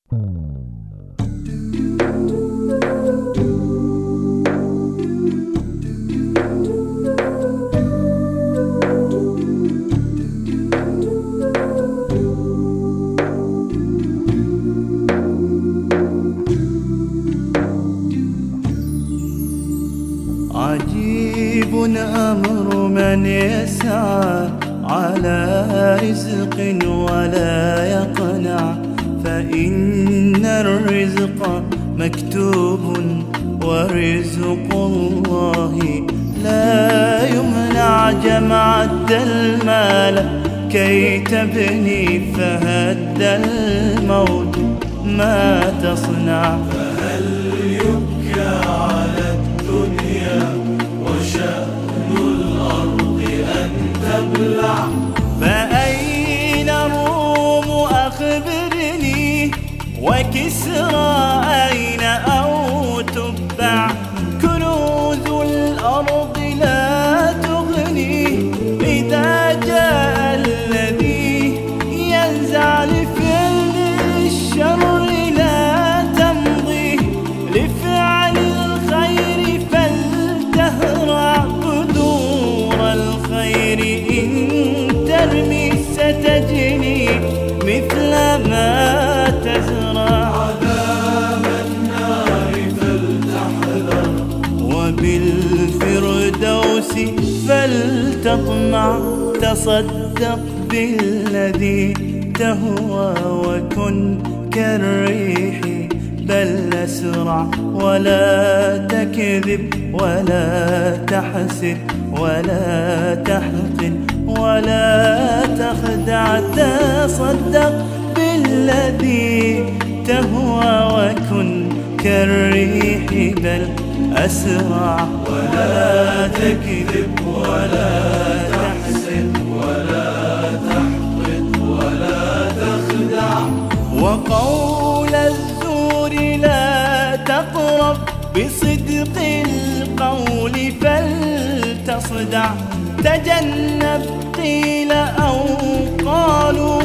عجيب أمر من يسعى على رزق ولا يقنع، فإن الرزق مكتوب ورزق الله لا يمنع. جمعت المال كي تبني فهدى الموت ما تصنع. فهل يبكى على الدنيا وشأن الأرض أن تبلع؟ فأين الروم أخبرني، وكسرى أين أو تبع؟ كنوز الأرض لا تغني إذا جاء الذي ينزع. لفعل الشر لا تمضي، لفعل الخير فلتهرع. بذور الخير إن ترمي ستجني مثل ما تزرع. عذاب النار فلتحذر، وبالفردوس فلتطمع. تصدق بالذي تهوى وكن كالريح بل أسرع. ولا تكذب ولا تحسد ولا تحقد ولا تخدع. تصدق بالذي تهوى وكن كالريح بل أسرع. ولا تكذب ولا تحسد ولا تحقد ولا تخدع. وقول الزور لا تقرب، بصدق القول فلتصدع. تجنب قيل أو قالوا